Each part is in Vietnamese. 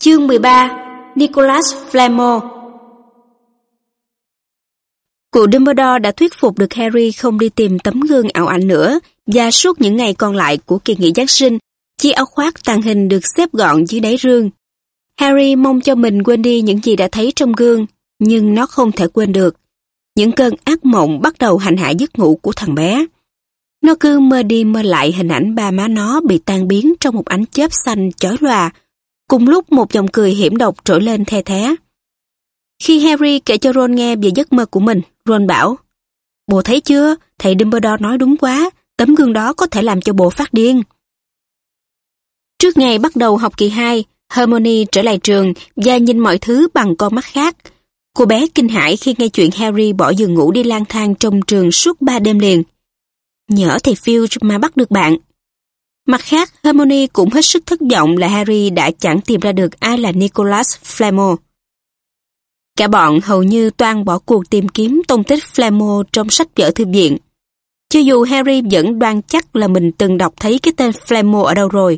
Chương 13. Nicholas Flamel. Cụ Dumbledore đã thuyết phục được Harry không đi tìm tấm gương ảo ảnh nữa, và suốt những ngày còn lại của kỳ nghỉ Giáng sinh, chiếc áo khoác tàng hình được xếp gọn dưới đáy rương. Harry mong cho mình quên đi những gì đã thấy trong gương, nhưng nó không thể quên được. Những cơn ác mộng bắt đầu hành hạ giấc ngủ của thằng bé. Nó cứ mơ đi mơ lại hình ảnh ba má nó bị tan biến trong một ánh chớp xanh chói lòa. Cùng lúc một giọng cười hiểm độc trỗi lên the thé. Khi Harry kể cho Ron nghe về giấc mơ của mình, Ron bảo: "Bồ thấy chưa, thầy Dumbledore nói đúng quá, tấm gương đó có thể làm cho bồ phát điên." Trước ngày bắt đầu học kỳ 2, Hermione trở lại trường và nhìn mọi thứ bằng con mắt khác. Cô bé kinh hãi khi nghe chuyện Harry bỏ giường ngủ đi lang thang trong trường suốt 3 đêm liền. Nhỡ thầy Filch mà bắt được bạn. Mặt khác, Hermione cũng hết sức thất vọng là Harry đã chẳng tìm ra được ai là Nicholas Flamel. Cả bọn hầu như toan bỏ cuộc tìm kiếm tung tích Flamel trong sách vở thư viện. Cho dù Harry vẫn đoan chắc là mình từng đọc thấy cái tên Flamel ở đâu rồi.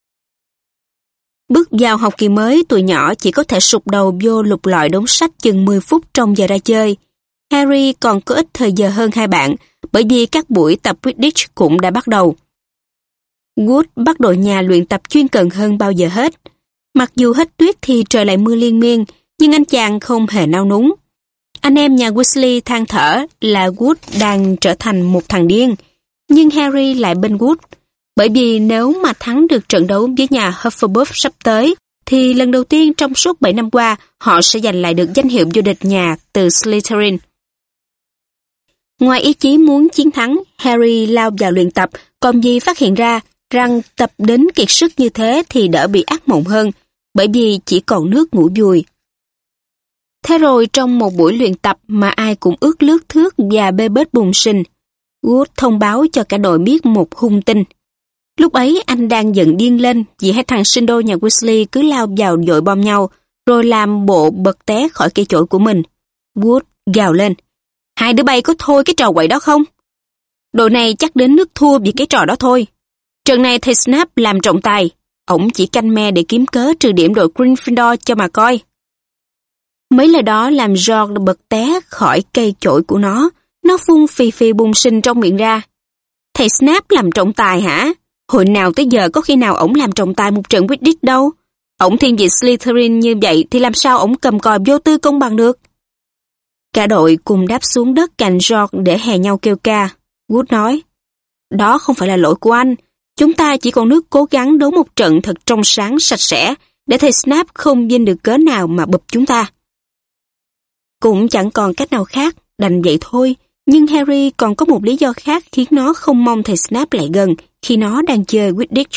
Bước vào học kỳ mới, tụi nhỏ chỉ có thể sụp đầu vô lục lọi đống sách chừng 10 phút trong giờ ra chơi. Harry còn có ít thời giờ hơn hai bạn, bởi vì các buổi tập Quidditch cũng đã bắt đầu. Wood bắt đội nhà luyện tập chuyên cần hơn bao giờ hết. Mặc dù hết tuyết thì trời lại mưa liên miên, nhưng anh chàng không hề nao núng. Anh em nhà Weasley than thở là Wood đang trở thành một thằng điên, nhưng Harry lại bên Wood. Bởi vì nếu mà thắng được trận đấu với nhà Hufflepuff sắp tới, thì lần đầu tiên trong suốt 7 năm qua, họ sẽ giành lại được danh hiệu vô địch nhà từ Slytherin. Ngoài ý chí muốn chiến thắng, Harry lao vào luyện tập, còn vì phát hiện ra rằng tập đến kiệt sức như thế thì đỡ bị ác mộng hơn, bởi vì chỉ còn nước ngủ vùi. Thế rồi trong một buổi luyện tập mà ai cũng ướt lướt thước và bê bết bùng sinh, Wood thông báo cho cả đội biết một hung tin. Lúc ấy anh đang giận điên lên vì hai thằng sinh đôi nhà Weasley cứ lao vào dội bom nhau, rồi làm bộ bật té khỏi cây chổi của mình. Wood gào lên: "Hai đứa bay có thôi cái trò quậy đó không? Đội này chắc đến nước thua vì cái trò đó thôi. Trận này thầy Snape làm trọng tài, ổng chỉ canh me để kiếm cớ trừ điểm đội Gryffindor cho mà coi." Mấy lời đó làm George bật té khỏi cây chổi của nó phun phì phì bùng sinh trong miệng ra. "Thầy Snape làm trọng tài hả? Hồi nào tới giờ có khi nào ổng làm trọng tài một trận Quidditch đâu. Ổng thiên vị Slytherin như vậy thì làm sao ổng cầm còi vô tư công bằng được?" Cả đội cùng đáp xuống đất cạnh George để hè nhau kêu ca. Wood nói: "Đó không phải là lỗi của anh. Chúng ta chỉ còn nước cố gắng đấu một trận thật trong sáng sạch sẽ để thầy Snape không vinh được cớ nào mà bụp chúng ta." Cũng chẳng còn cách nào khác, đành vậy thôi. Nhưng Harry còn có một lý do khác khiến nó không mong thầy Snape lại gần khi nó đang chơi Quidditch.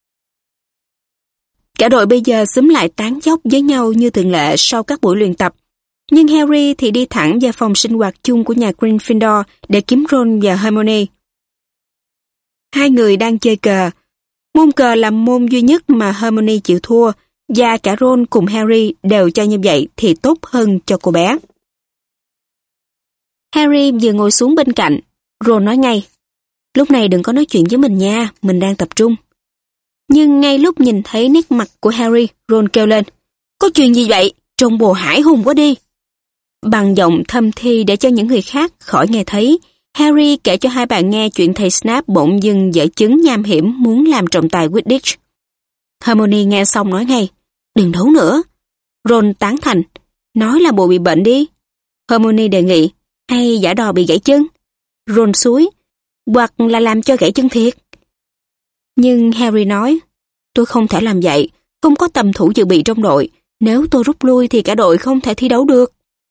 Cả đội bây giờ xúm lại tán dóc với nhau như thường lệ sau các buổi luyện tập. Nhưng Harry thì đi thẳng vào phòng sinh hoạt chung của nhà Gryffindor để kiếm Ron và Hermione. Hai người đang chơi cờ. Môn cờ là môn duy nhất mà Hermione chịu thua, và cả Ron cùng Harry đều cho như vậy thì tốt hơn cho cô bé. Harry vừa ngồi xuống bên cạnh, Ron nói ngay: "Lúc này đừng có nói chuyện với mình nha, mình đang tập trung." Nhưng ngay lúc nhìn thấy nét mặt của Harry, Ron kêu lên: "Có chuyện gì vậy? Trông bồ hải hùng quá đi." Bằng giọng thâm thi để cho những người khác khỏi nghe thấy, Harry kể cho hai bạn nghe chuyện thầy Snape bỗng dưng giở chứng nham hiểm muốn làm trọng tài Quidditch. Hermione nghe xong nói ngay: "Đừng đấu nữa." Ron tán thành: "Nói là bồ bị bệnh đi." Hermione đề nghị: "Hay giả đò bị gãy chân?" Ron xúi: "Hoặc là làm cho gãy chân thiệt." Nhưng Harry nói: "Tôi không thể làm vậy, không có tầm thủ dự bị trong đội. Nếu tôi rút lui thì cả đội không thể thi đấu được."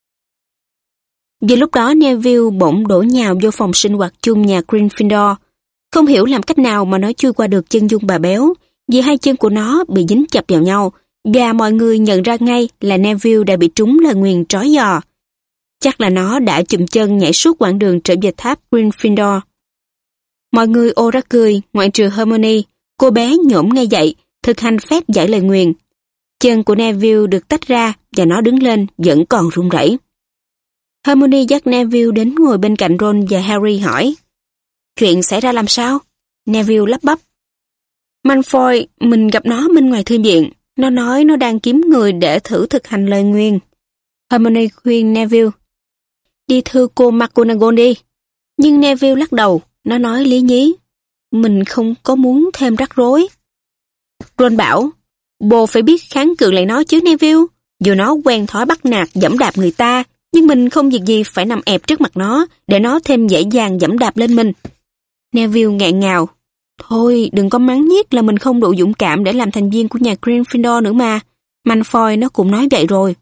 Vì lúc đó Neville bỗng đổ nhào vô phòng sinh hoạt chung nhà Gryffindor. Không hiểu làm cách nào mà nó chui qua được chân dung bà béo, vì hai chân của nó bị dính chặt vào nhau, và mọi người nhận ra ngay là Neville đã bị trúng lời nguyền trói giò. Chắc là nó đã chùm chân nhảy suốt quãng đường trở về tháp Gryffindor. Mọi người ồ ra cười, ngoại trừ Hermione. Cô bé nhổm ngay dậy, thực hành phép giải lời nguyền. Chân của Neville được tách ra và nó đứng lên vẫn còn run rẩy. Hermione dắt Neville đến ngồi bên cạnh Ron và Harry hỏi: "Chuyện xảy ra làm sao?" Neville lắp bắp: "Malfoy, mình gặp nó bên ngoài thư viện. Nó nói nó đang kiếm người để thử thực hành lời nguyền. Hermione khuyên Neville, đi thưa cô McGonagall đi. Nhưng Neville lắc đầu, nó nói lý nhí, mình không có muốn thêm rắc rối. Ron bảo, bồ phải biết kháng cự lại nó chứ Neville. Dù nó quen thói bắt nạt giẫm đạp người ta, nhưng mình không việc gì phải nằm ẹp trước mặt nó, để nó thêm dễ dàng giẫm đạp lên mình. Neville nghẹn ngào, thôi đừng có mắng nhiếc là mình không đủ dũng cảm để làm thành viên của nhà Gryffindor nữa mà. Malfoy nó cũng nói vậy rồi.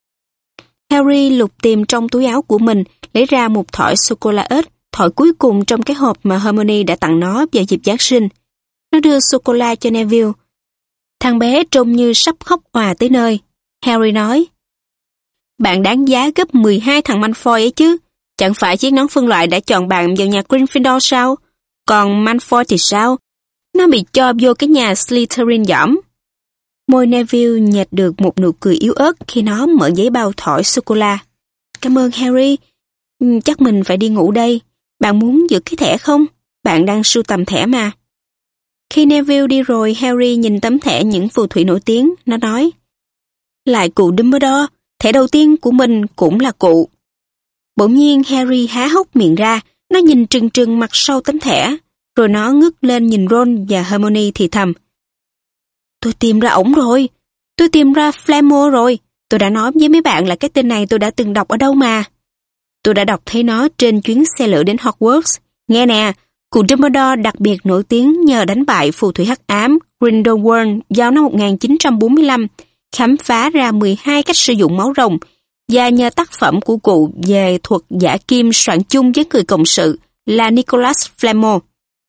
Harry lục tìm trong túi áo của mình, lấy ra một thỏi sô-cô-la ếch, thỏi cuối cùng trong cái hộp mà Hermione đã tặng nó vào dịp Giáng sinh. Nó đưa sô-cô-la cho Neville. Thằng bé trông như sắp khóc òa tới nơi. Harry nói, bạn đáng giá gấp 12 thằng Malfoy ấy chứ. Chẳng phải chiếc nón phân loại đã chọn bạn vào nhà Gryffindor sao? Còn Malfoy thì sao? Nó bị cho vô cái nhà Slytherin dỏm. Môi Neville nhếch được một nụ cười yếu ớt khi nó mở giấy bao thỏi sô-cô-la. Cảm ơn Harry. Chắc mình phải đi ngủ đây. Bạn muốn giữ cái thẻ không? Bạn đang sưu tầm thẻ mà. Khi Neville đi rồi, Harry nhìn tấm thẻ những phù thủy nổi tiếng. Nó nói, lại cụ Dumbledore, thẻ đầu tiên của mình cũng là cụ. Bỗng nhiên Harry há hốc miệng ra, nó nhìn trừng trừng mặt sau tấm thẻ, rồi nó ngước lên nhìn Ron và Hermione thì thầm. Tôi tìm ra ổng rồi, tôi tìm ra Flammo rồi, tôi đã nói với mấy bạn là cái tên này tôi đã từng đọc ở đâu mà. Tôi đã đọc thấy nó trên chuyến xe lửa đến Hogwarts. Nghe nè, cụ Dumbledore đặc biệt nổi tiếng nhờ đánh bại phù thủy hắc ám Grindelwald vào năm 1945, khám phá ra 12 cách sử dụng máu rồng, và nhờ tác phẩm của cụ về thuật giả kim soạn chung với người cộng sự là Nicholas Flamel.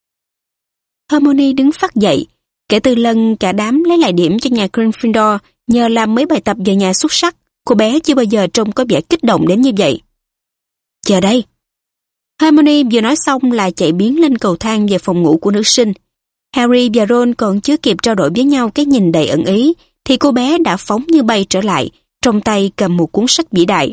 Hermione đứng phắt dậy, kể từ lần cả đám lấy lại điểm cho nhà Gryffindor nhờ làm mấy bài tập về nhà xuất sắc, cô bé chưa bao giờ trông có vẻ kích động đến như vậy. Chờ đây. Hermione vừa nói xong là chạy biến lên cầu thang về phòng ngủ của nữ sinh. Harry và Ron còn chưa kịp trao đổi với nhau cái nhìn đầy ẩn ý, thì cô bé đã phóng như bay trở lại, trong tay cầm một cuốn sách vĩ đại.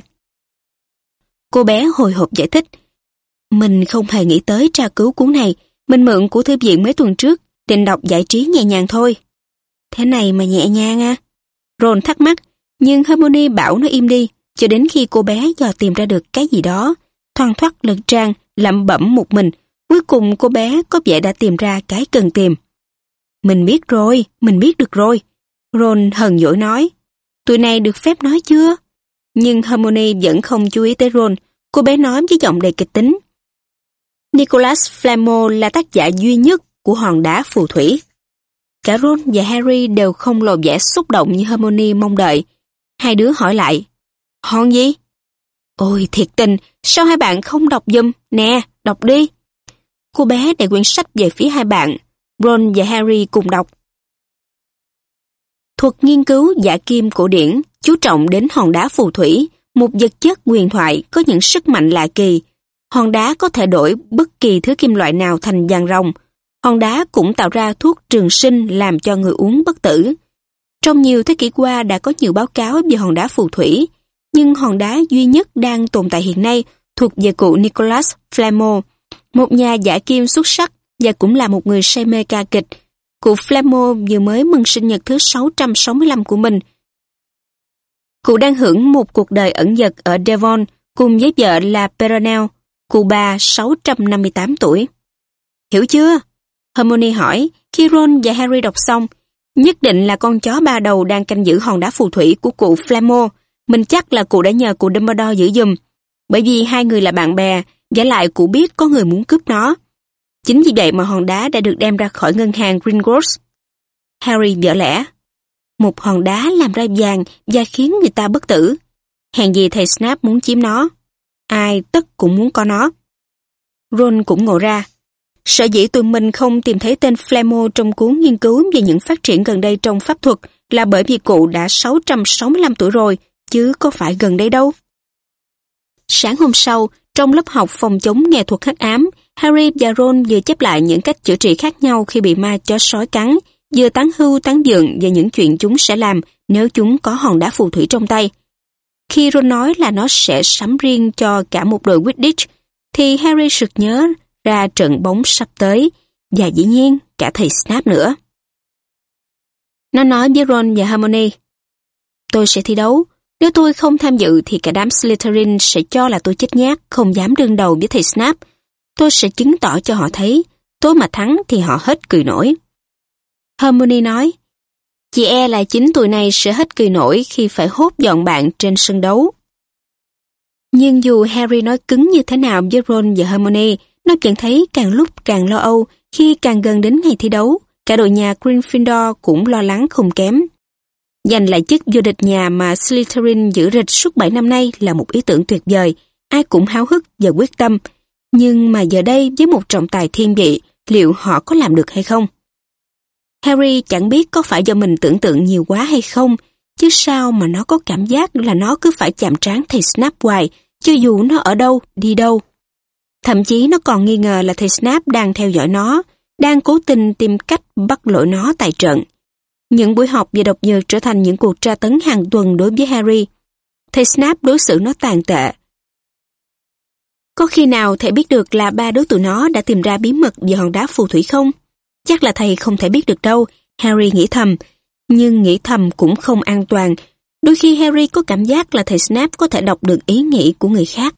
Cô bé hồi hộp giải thích, mình không hề nghĩ tới tra cứu cuốn này, mình mượn của thư viện mấy tuần trước, định đọc giải trí nhẹ nhàng thôi. Thế này mà nhẹ nhàng à? Ron thắc mắc, nhưng Hermione bảo nó im đi, cho đến khi cô bé dò tìm ra được cái gì đó, thoăn thoắt lật trang, lẩm bẩm một mình, cuối cùng cô bé có vẻ đã tìm ra cái cần tìm. Mình biết rồi, mình biết được rồi. Ron hờn dỗi nói, tụi này được phép nói chưa? Nhưng Hermione vẫn không chú ý tới Ron, cô bé nói với giọng đầy kịch tính. Nicholas Flamel là tác giả duy nhất của hòn đá phù thủy. Cả Ron và Harry đều không lộ vẻ xúc động như Hermione mong đợi. Hai đứa hỏi lại, hòn gì? Ôi thiệt tình, sao hai bạn không đọc giùm? Nè, đọc đi. Cô bé đẩy quyển sách về phía hai bạn. Ron và Harry cùng đọc. Thuật nghiên cứu giả kim cổ điển chú trọng đến hòn đá phù thủy, một vật chất huyền thoại có những sức mạnh lạ kỳ. Hòn đá có thể đổi bất kỳ thứ kim loại nào thành vàng ròng. Hòn đá cũng tạo ra thuốc trường sinh làm cho người uống bất tử. Trong nhiều thế kỷ qua đã có nhiều báo cáo về hòn đá phù thủy, nhưng hòn đá duy nhất đang tồn tại hiện nay thuộc về cụ Nicholas Flamel, một nhà giả kim xuất sắc và cũng là một người say mê ca kịch. Cụ Flamel vừa mới mừng sinh nhật thứ 665 của mình. Cụ đang hưởng một cuộc đời ẩn dật ở Devon cùng với vợ là Perenelle, cụ bà 658 tuổi. Hiểu chưa? Hermione hỏi khi Ron và Harry đọc xong. Nhất định là con chó ba đầu đang canh giữ hòn đá phù thủy của cụ Flamel. Mình chắc là cụ đã nhờ cụ Dumbledore giữ giùm, bởi vì hai người là bạn bè, và lại cụ biết có người muốn cướp nó. Chính vì vậy mà hòn đá đã được đem ra khỏi ngân hàng Gringotts. Harry vỡ lẽ. Một hòn đá làm ra vàng và khiến người ta bất tử. Hèn gì thầy Snape muốn chiếm nó. Ai tất cũng muốn có nó. Ron cũng ngộ ra. Sở dĩ tụi mình không tìm thấy tên Flamel trong cuốn nghiên cứu về những phát triển gần đây trong pháp thuật là bởi vì cụ đã 665 tuổi rồi, chứ có phải gần đây đâu. Sáng hôm sau, trong lớp học phòng chống nghệ thuật hắc ám, Harry và Ron vừa chép lại những cách chữa trị khác nhau khi bị ma chó sói cắn, vừa tán hưu tán dượng về những chuyện chúng sẽ làm nếu chúng có hòn đá phù thủy trong tay. Khi Ron nói là nó sẽ sắm riêng cho cả một đội Quidditch, thì Harry sực nhớ ra trận bóng sắp tới, và dĩ nhiên cả thầy Snape nữa. Nó nói với Ron và Hermione, tôi sẽ thi đấu. Nếu tôi không tham dự thì cả đám Slytherin sẽ cho là tôi chết nhát, không dám đương đầu với thầy Snape. Tôi sẽ chứng tỏ cho họ thấy, tôi mà thắng thì họ hết cười nổi. Hermione nói, chị e là chính tụi này sẽ hết cười nổi khi phải hốt dọn bạn trên sân đấu. Nhưng dù Harry nói cứng như thế nào với Ron và Hermione, nó vẫn thấy càng lúc càng lo âu khi càng gần đến ngày thi đấu. Cả đội nhà Gryffindor cũng lo lắng không kém. Giành lại chức vô địch nhà mà Slytherin giữ rịch suốt 7 năm nay là một ý tưởng tuyệt vời. Ai cũng háo hức và quyết tâm. Nhưng mà giờ đây với một trọng tài thiên vị, liệu họ có làm được hay không? Harry chẳng biết có phải do mình tưởng tượng nhiều quá hay không, chứ sao mà nó có cảm giác là nó cứ phải chạm trán thầy Snape hoài, cho dù nó ở đâu, đi đâu. Thậm chí nó còn nghi ngờ là thầy Snape đang theo dõi nó, đang cố tình tìm cách bắt lỗi nó tại trận. Những buổi học về độc dược trở thành những cuộc tra tấn hàng tuần đối với Harry. Thầy Snape đối xử nó tàn tệ. Có khi nào thầy biết được là ba đứa tụi nó đã tìm ra bí mật về hòn đá phù thủy không? Chắc là thầy không thể biết được đâu, Harry nghĩ thầm. Nhưng nghĩ thầm cũng không an toàn. Đôi khi Harry có cảm giác là thầy Snape có thể đọc được ý nghĩ của người khác.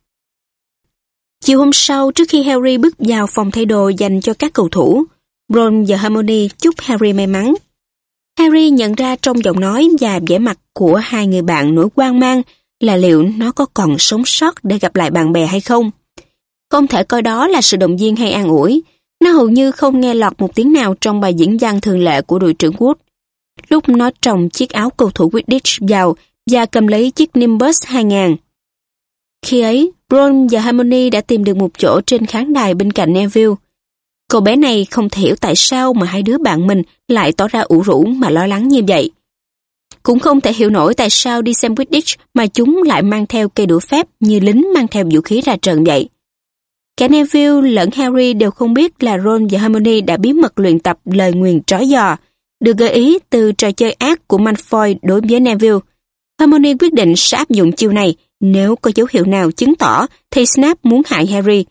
Chiều hôm sau, trước khi Harry bước vào phòng thay đồ dành cho các cầu thủ, Ron và Hermione chúc Harry may mắn. Harry nhận ra trong giọng nói và vẻ mặt của hai người bạn nỗi hoang mang là liệu nó có còn sống sót để gặp lại bạn bè hay không. Không thể coi đó là sự động viên hay an ủi. Nó hầu như không nghe lọt một tiếng nào trong bài diễn văn thường lệ của đội trưởng Wood. Lúc nó trồng chiếc áo cầu thủ Quidditch vào và cầm lấy chiếc Nimbus 2000. Khi ấy, Ron và Hermione đã tìm được một chỗ trên khán đài bên cạnh Neville. Cậu bé này không thể hiểu tại sao mà hai đứa bạn mình lại tỏ ra ủ rũ mà lo lắng như vậy. Cũng không thể hiểu nổi tại sao đi xem Quidditch mà chúng lại mang theo cây đũa phép như lính mang theo vũ khí ra trận vậy. Cả Neville lẫn Harry đều không biết là Ron và Hermione đã bí mật luyện tập lời nguyền trói giò, được gợi ý từ trò chơi ác của Malfoy đối với Neville. Hermione quyết định sẽ áp dụng chiêu này nếu có dấu hiệu nào chứng tỏ thầy Snape muốn hại Harry.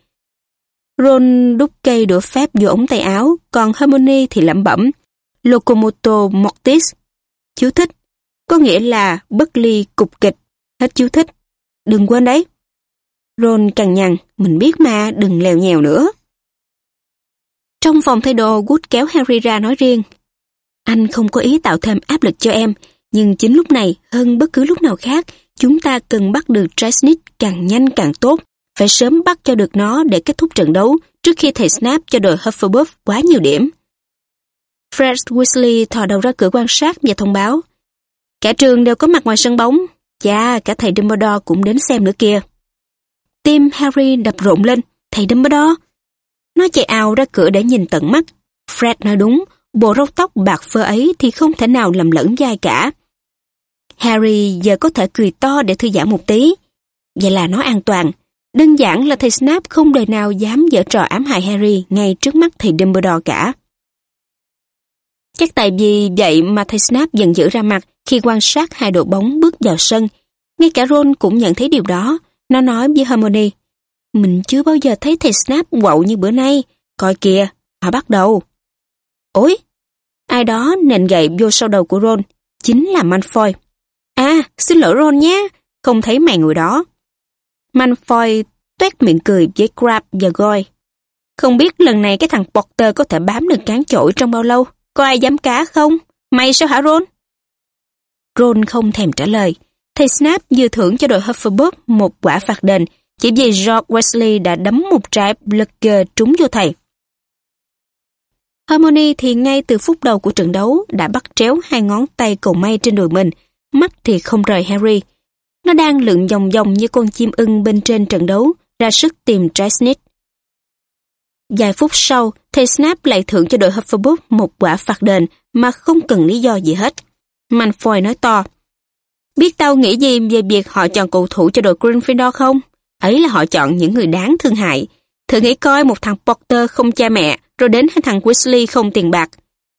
Ron đút cây đũa phép vô ống tay áo, còn Hermione thì lẩm bẩm Locomotor Mortis, chú thích, có nghĩa là bất ly cục kịch, hết chú thích. Đừng quên đấy. Ron cằn nhằn, mình biết mà, đừng lèo nhèo nữa. Trong phòng thay đồ, Wood kéo Harry ra nói riêng. Anh không có ý tạo thêm áp lực cho em, nhưng chính lúc này, hơn bất cứ lúc nào khác, chúng ta cần bắt được Trelawney càng nhanh càng tốt. Phải sớm bắt cho được nó để kết thúc trận đấu trước khi thầy Snape cho đội Hufflepuff quá nhiều điểm. Fred Weasley thò đầu ra cửa quan sát và thông báo. Cả trường đều có mặt ngoài sân bóng. Chà, cả thầy Dumbledore cũng đến xem nữa kìa. Tim Harry đập rộn lên. Thầy Dumbledore? Nó chạy ào ra cửa để nhìn tận mắt. Fred nói đúng, bộ râu tóc bạc phơ ấy thì không thể nào lầm lẫn với ai cả. Harry giờ có thể cười to để thư giãn một tí. Vậy là nó an toàn. Đơn giản là thầy Snape không đời nào dám giở trò ám hại Harry ngay trước mắt thầy Dumbledore cả. Chắc tại vì vậy mà thầy Snape dần giữ ra mặt khi quan sát hai đội bóng bước vào sân. Ngay cả Ron cũng nhận thấy điều đó. Nó nói với Hermione, mình chưa bao giờ thấy thầy Snape quậu như bữa nay. Coi kìa, họ bắt đầu. Ôi, ai đó nện gậy vô sau đầu của Ron. Chính là Malfoy. À, xin lỗi Ron nhé, không thấy mày ngồi đó. Malfoy toét miệng cười với Crabbe và Goyle. Không biết lần này cái thằng Potter có thể bám được cán chổi trong bao lâu? Có ai dám cá không? Mày sao hả Ron? Ron không thèm trả lời. Thầy Snape vừa thưởng cho đội Hufflepuff một quả phạt đền chỉ vì George Weasley đã đấm một trái Bludger trúng vô thầy. Hermione thì ngay từ phút đầu của trận đấu đã bắt tréo hai ngón tay cầu may trên đùi mình, mắt thì không rời Harry. Nó đang lượn vòng vòng như con chim ưng bên trên trận đấu, ra sức tìm Trelawney. Vài phút sau, thầy Snape lại thưởng cho đội Hufflepuff một quả phạt đền mà không cần lý do gì hết. Malfoy nói to, biết tao nghĩ gì về việc họ chọn cầu thủ cho đội Gryffindor không? Ấy là họ chọn những người đáng thương hại. Thử nghĩ coi một thằng Potter không cha mẹ, rồi đến hai thằng Weasley không tiền bạc.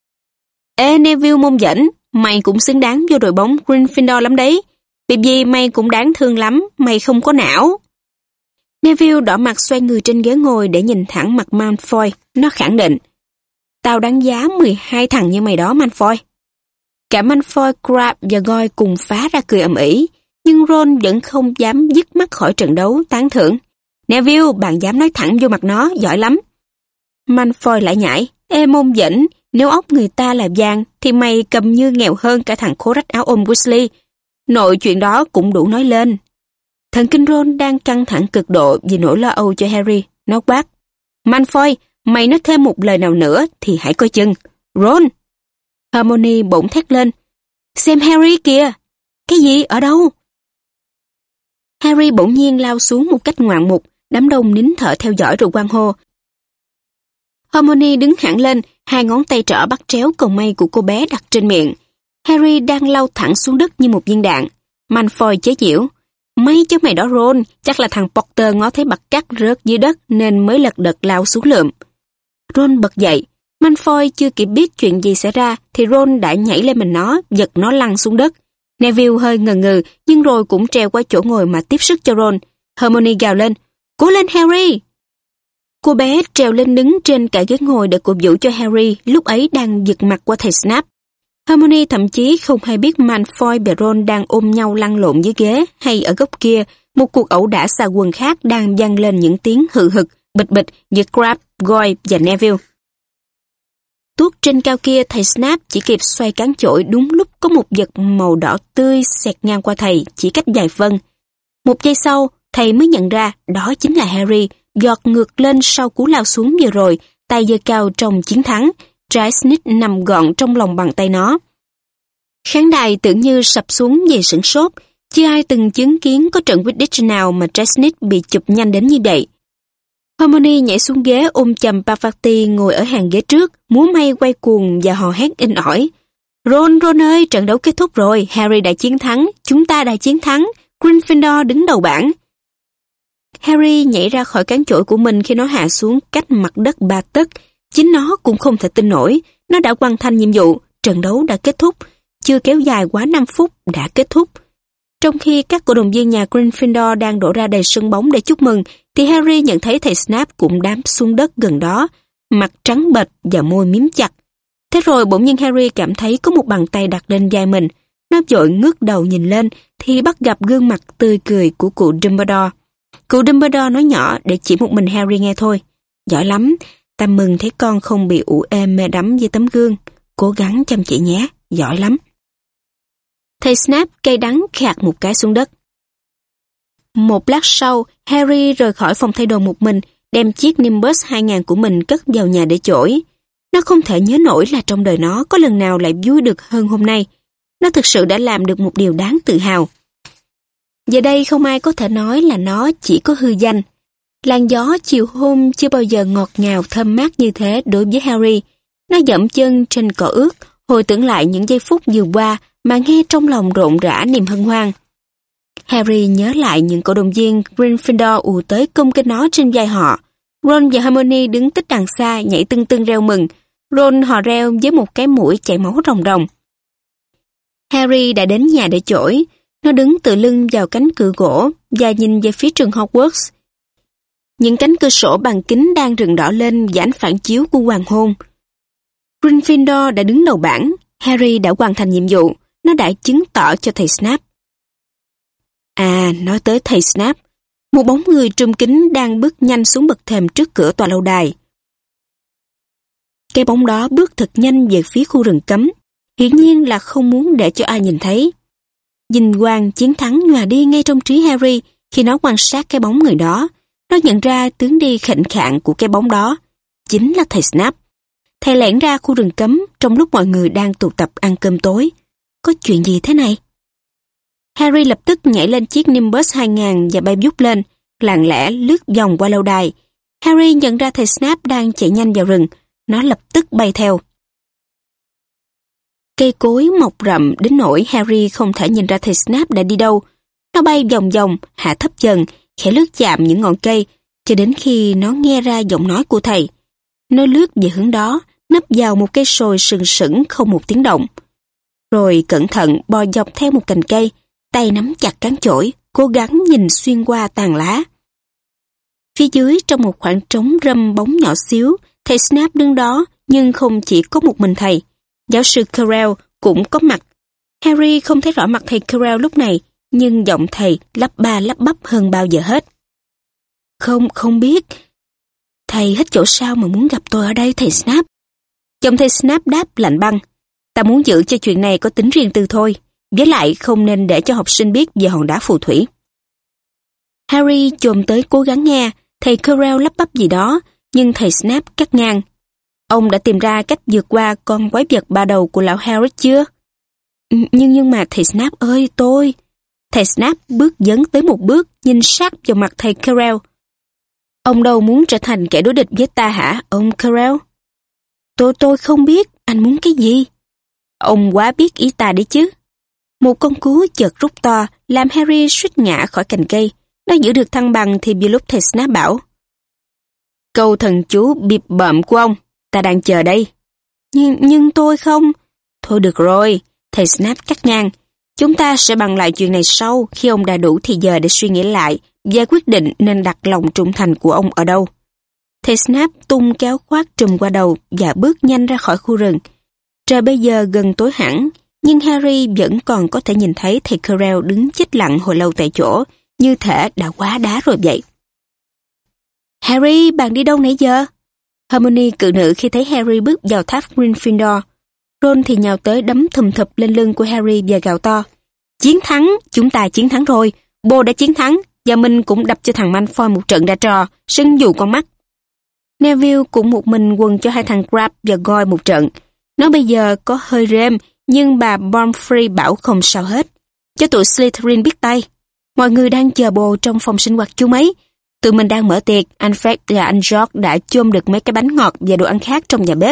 Ê Neville mông dễn, mày cũng xứng đáng vô đội bóng Gryffindor lắm đấy. Vì mày cũng đáng thương lắm, mày không có não. Neville đỏ mặt xoay người trên ghế ngồi để nhìn thẳng mặt Malfoy. Nó khẳng định, tao đáng giá 12 thằng như mày đó Malfoy. Cả Malfoy, Crabbe và Goyle cùng phá ra cười ầm ĩ, nhưng Ron vẫn không dám dứt mắt khỏi trận đấu, tán thưởng. Neville, bạn dám nói thẳng vô mặt nó, giỏi lắm. Malfoy lại nhảy, ê môn dĩnh, nếu óc người ta là vàng thì mày cầm như nghèo hơn cả thằng khố rách áo ôm Weasley. Nội chuyện đó cũng đủ nói lên. Thần kinh Ron đang căng thẳng cực độ vì nỗi lo âu cho Harry. Nó quát. Malfoy, mày nói thêm một lời nào nữa thì hãy coi chừng. Ron! Hermione bỗng thét lên. Xem Harry kìa! Cái gì? Ở đâu? Harry bỗng nhiên lao xuống một cách ngoạn mục, đám đông nín thở theo dõi rồi hoan hô. Hermione đứng hẳn lên, hai ngón tay trỏ bắt tréo cầu may của cô bé đặt trên miệng. Harry đang lao thẳng xuống đất như một viên đạn. Malfoy chế giễu. May cho mày đó Ron, chắc là thằng Potter ngó thấy bạc cắt rớt dưới đất nên mới lật đật lao xuống lượm. Ron bật dậy. Malfoy chưa kịp biết chuyện gì xảy ra thì Ron đã nhảy lên mình nó, giật nó lăn xuống đất. Neville hơi ngần ngừ nhưng rồi cũng trèo qua chỗ ngồi mà tiếp sức cho Ron. Hermione gào lên. Cố lên Harry! Cô bé trèo lên đứng trên cả ghế ngồi để cổ vũ cho Harry, lúc ấy đang giật mặt qua thầy Snape. Hermione thậm chí không hay biết Malfoy và Ron đang ôm nhau lăn lộn dưới ghế, hay ở góc kia, một cuộc ẩu đả xà quần khác đang vang lên những tiếng hự hực, bịch bịch giữa Crabbe, Goyle và Neville. Tuốt trên cao kia, thầy Snape chỉ kịp xoay cán chổi đúng lúc có một vật màu đỏ tươi xẹt ngang qua thầy, chỉ cách vài phân. Một giây sau, thầy mới nhận ra đó chính là Harry, giọt ngược lên sau cú lao xuống vừa rồi, tay giơ cao trong chiến thắng. Trái Snitch nằm gọn trong lòng bàn tay nó. Khán đài tưởng như sập xuống vì sửng sốt. Chưa ai từng chứng kiến có trận Quidditch nào mà Trái Snitch bị chụp nhanh đến như vậy. Hermione nhảy xuống ghế ôm chầm Parvati ngồi ở hàng ghế trước, múa may quay cuồng và hò hét inh ỏi. Ron ơi, trận đấu kết thúc rồi, Harry đã chiến thắng, chúng ta đã chiến thắng, Gryffindor đứng đầu bảng. Harry nhảy ra khỏi cán chổi của mình khi nó hạ xuống cách mặt đất 3 tấc. Chính nó cũng không thể tin nổi, nó đã hoàn thành nhiệm vụ, trận đấu đã kết thúc, chưa kéo dài quá 5 phút đã kết thúc. Trong khi các cổ động viên nhà Gryffindor đang đổ ra đầy sân bóng để chúc mừng, thì Harry nhận thấy thầy Snape cũng đáp xuống đất gần đó, mặt trắng bệch và môi mím chặt. Thế rồi bỗng nhiên Harry cảm thấy có một bàn tay đặt lên vai mình. Nó vội ngước đầu nhìn lên thì bắt gặp gương mặt tươi cười của cụ Dumbledore. Cụ Dumbledore nói nhỏ để chỉ một mình Harry nghe thôi. Giỏi lắm, ta mừng thấy con không bị ủ ê mê đắm với tấm gương. Cố gắng chăm chỉ nhé, giỏi lắm. Thầy Snape cay đắng khạc một cái xuống đất. Một lát sau, Harry rời khỏi phòng thay đồ một mình, đem chiếc Nimbus 2000 của mình cất vào nhà để chổi. Nó không thể nhớ nổi là trong đời nó có lần nào lại vui được hơn hôm nay. Nó thực sự đã làm được một điều đáng tự hào. Giờ đây không ai có thể nói là nó chỉ có hư danh. Làn gió chiều hôm chưa bao giờ ngọt ngào thơm mát như thế đối với Harry. Nó dậm chân trên cỏ ướt, hồi tưởng lại những giây phút vừa qua mà nghe trong lòng rộn rã niềm hân hoan. Harry nhớ lại những cổ động viên Gryffindor ùa tới cung kính nó trên vai họ. Ron và Hermione đứng tích đằng xa nhảy tưng tưng reo mừng. Ron hò reo với một cái mũi chảy máu ròng ròng. Harry đã đến nhà để chổi. Nó đứng tựa lưng vào cánh cửa gỗ và nhìn về phía trường Hogwarts. Những cánh cửa sổ bằng kính đang rừng đỏ lên và ánh phản chiếu của hoàng hôn. Gryffindor đã đứng đầu bảng. Harry đã hoàn thành nhiệm vụ. Nó đã chứng tỏ cho thầy Snape. À, nói tới thầy Snape, một bóng người trùm kính đang bước nhanh xuống bậc thềm trước cửa tòa lâu đài. Cái bóng đó bước thật nhanh về phía khu rừng cấm, hiển nhiên là không muốn để cho ai nhìn thấy. Vinh quang chiến thắng nhòa đi ngay trong trí Harry khi nó quan sát cái bóng người đó. Nó nhận ra tướng đi khệnh khạng của cái bóng đó chính là thầy Snape. Thầy lẻn ra khu rừng cấm trong lúc mọi người đang tụ tập ăn cơm tối. Có chuyện gì thế này? Harry lập tức nhảy lên chiếc Nimbus 2000 và bay vút lên, lặng lẽ lướt vòng qua lâu đài. Harry nhận ra thầy Snape đang chạy nhanh vào rừng. Nó lập tức bay theo. Cây cối mọc rậm đến nỗi Harry không thể nhìn ra thầy Snape đã đi đâu. Nó bay vòng vòng, hạ thấp dần, khẽ lướt chạm những ngọn cây, cho đến khi nó nghe ra giọng nói của thầy. Nó lướt về hướng đó, nấp vào một cây sồi sừng sững không một tiếng động. Rồi cẩn thận bò dọc theo một cành cây, tay nắm chặt cán chổi, cố gắng nhìn xuyên qua tàn lá. Phía dưới trong một khoảng trống râm bóng nhỏ xíu, thầy Snape đứng đó, nhưng không chỉ có một mình thầy. Giáo sư Quirrell cũng có mặt. Harry không thấy rõ mặt thầy Quirrell lúc này, nhưng giọng thầy lắp ba lắp bắp hơn bao giờ hết. Không biết. Thầy hết chỗ sao mà muốn gặp tôi ở đây, thầy Snape? Giọng thầy Snape đáp lạnh băng. Ta muốn giữ cho chuyện này có tính riêng tư thôi. Với lại không nên để cho học sinh biết về hòn đá phù thủy. Harry chồm tới cố gắng nghe, thầy Quirrell lắp bắp gì đó, nhưng thầy Snape cắt ngang. Ông đã tìm ra cách vượt qua con quái vật ba đầu của lão Hagrid chưa? Nhưng mà thầy Snape ơi, tôi... Thầy Snape bước dấn tới một bước, nhìn sát vào mặt thầy Quirrell. Ông đâu muốn trở thành kẻ đối địch với ta hả, ông Quirrell? Tôi không biết, anh muốn cái gì? Ông quá biết ý ta đấy chứ. Một con cú chợt rút to, làm Harry suýt ngã khỏi cành cây. Nó giữ được thăng bằng thì vừa lúc thầy Snape bảo. Câu thần chú bịp bợm của ông, ta đang chờ đây. Nhưng tôi không... Thôi được rồi, thầy Snape cắt ngang. Chúng ta sẽ bàn lại chuyện này sau khi ông đã đủ thì giờ để suy nghĩ lại và quyết định nên đặt lòng trung thành của ông ở đâu. Thầy Snape tung kéo khoác trùm qua đầu và bước nhanh ra khỏi khu rừng. Trời bây giờ gần tối hẳn, nhưng Harry vẫn còn có thể nhìn thấy thầy Quirrell đứng chết lặng hồi lâu tại chỗ, như thể đã quá đá rồi vậy. Harry, bạn đi đâu nãy giờ? Hermione cự nữ khi thấy Harry bước vào tháp Gryffindor. Ron thì nhào tới đấm thùm thụp lên lưng của Harry và gào to. Chiến thắng, chúng ta chiến thắng rồi. Bồ đã chiến thắng, và mình cũng đập cho thằng Malfoy một trận ra trò, sưng dù con mắt. Neville cũng một mình quần cho hai thằng Crabbe và Goyle một trận. Nó bây giờ có hơi rêm, nhưng bà Pomfrey bảo không sao hết. Cho tụi Slytherin biết tay. Mọi người đang chờ bồ trong phòng sinh hoạt chú mấy. Tụi mình đang mở tiệc, anh Fred và anh George đã chôm được mấy cái bánh ngọt và đồ ăn khác trong nhà bếp.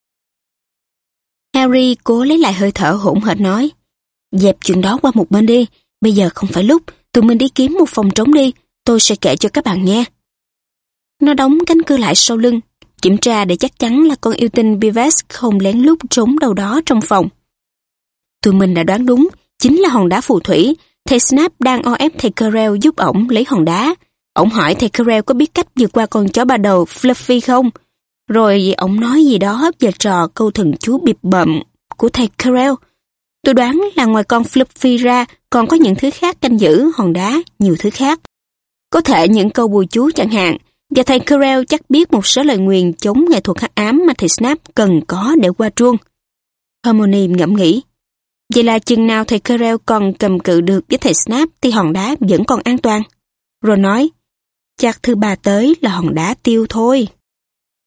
Harry cố lấy lại hơi thở hỗn hển nói. Dẹp chuyện đó qua một bên đi, bây giờ không phải lúc, tụi mình đi kiếm một phòng trống đi, tôi sẽ kể cho các bạn nghe. Nó đóng cánh cửa lại sau lưng, kiểm tra để chắc chắn là con yêu tinh Beavis không lén lút trốn đâu đó trong phòng. Tụi mình đã đoán đúng, chính là hòn đá phù thủy. Thầy Snape đang o ép thầy Quirrell giúp ổng lấy hòn đá. Ổng hỏi thầy Quirrell có biết cách vượt qua con chó ba đầu Fluffy không? Rồi ổng nói gì đó về trò câu thần chú bịp bợm của thầy Quirrell. Tôi đoán là ngoài con Fluffy ra còn có những thứ khác canh giữ hòn đá, nhiều thứ khác. Có thể những câu bùa chú chẳng hạn, và thầy Quirrell chắc biết một số lời nguyền chống nghệ thuật hắc ám mà thầy Snape cần có để qua truông. Hermione ngẫm nghĩ. Vậy là chừng nào thầy Quirrell còn cầm cự được với thầy Snape thì hòn đá vẫn còn an toàn. Rồi nói, chắc thứ ba tới là hòn đá tiêu thôi.